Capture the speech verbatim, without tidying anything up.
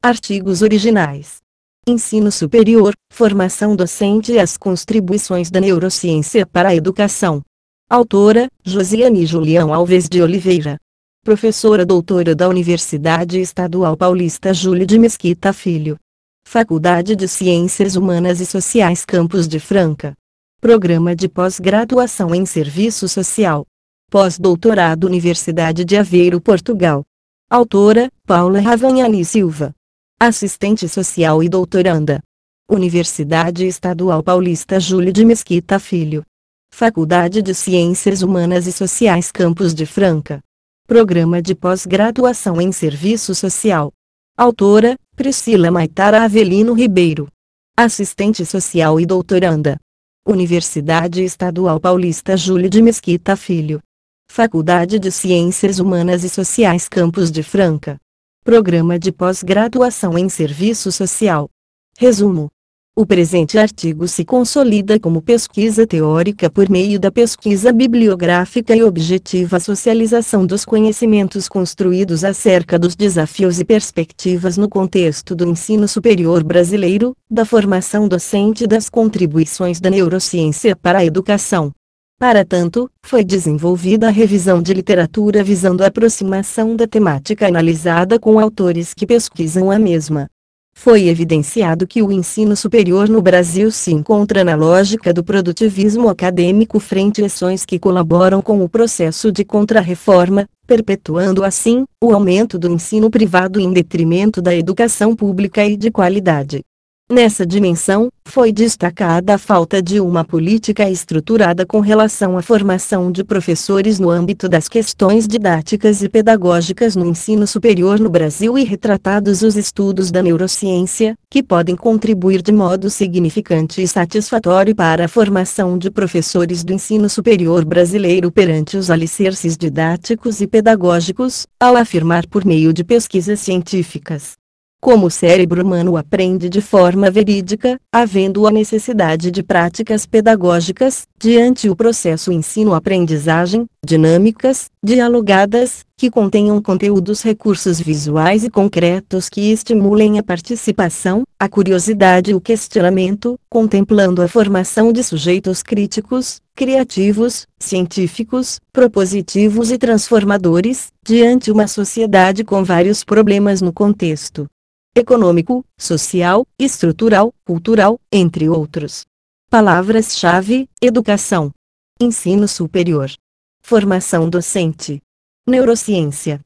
Artigos originais. Ensino superior, formação docente e as contribuições da neurociência para a educação. Autora, Josiane Julião Alves de Oliveira. Professora doutora da Universidade Estadual Paulista Júlio de Mesquita Filho. Faculdade de Ciências Humanas e Sociais Campos de Franca. Programa de pós-graduação em Serviço Social. Pós-doutorado Universidade de Aveiro, Portugal. Autora, Paula Ravagnani Silva. Assistente social e doutoranda. Universidade Estadual Paulista Júlio de Mesquita Filho. Faculdade de Ciências Humanas e Sociais Campos de Franca. Programa de pós-graduação em Serviço Social. Autora, Priscila Maitara Avelino Ribeiro. Assistente social e doutoranda. Universidade Estadual Paulista Júlio de Mesquita Filho. Faculdade de Ciências Humanas e Sociais Campos de Franca. Programa de pós-graduação em Serviço Social. Resumo. O presente artigo se consolida como pesquisa teórica por meio da pesquisa bibliográfica e objetiva socialização dos conhecimentos construídos acerca dos desafios e perspectivas no contexto do ensino superior brasileiro, da formação docente e das contribuições da neurociência para a educação. Para tanto, foi desenvolvida a revisão de literatura visando a aproximação da temática analisada com autores que pesquisam a mesma. Foi evidenciado que o ensino superior no Brasil se encontra na lógica do produtivismo acadêmico frente a ações que colaboram com o processo de contrarreforma, perpetuando assim, o aumento do ensino privado em detrimento da educação pública e de qualidade. Nessa dimensão, foi destacada a falta de uma política estruturada com relação à formação de professores no âmbito das questões didáticas e pedagógicas no ensino superior no Brasil e retratados os estudos da neurociência, que podem contribuir de modo significante e satisfatório para a formação de professores do ensino superior brasileiro perante os alicerces didáticos e pedagógicos, ao afirmar por meio de pesquisas científicas. Como o cérebro humano aprende de forma verídica, havendo a necessidade de práticas pedagógicas, diante o processo ensino-aprendizagem, dinâmicas, dialogadas, que contenham conteúdos recursos visuais e concretos que estimulem a participação, a curiosidade e o questionamento, contemplando a formação de sujeitos críticos, criativos, científicos, propositivos e transformadores, diante uma sociedade com vários problemas no contexto econômico, social, estrutural, cultural, entre outros. Palavras-chave: educação, ensino superior, formação docente, neurociência,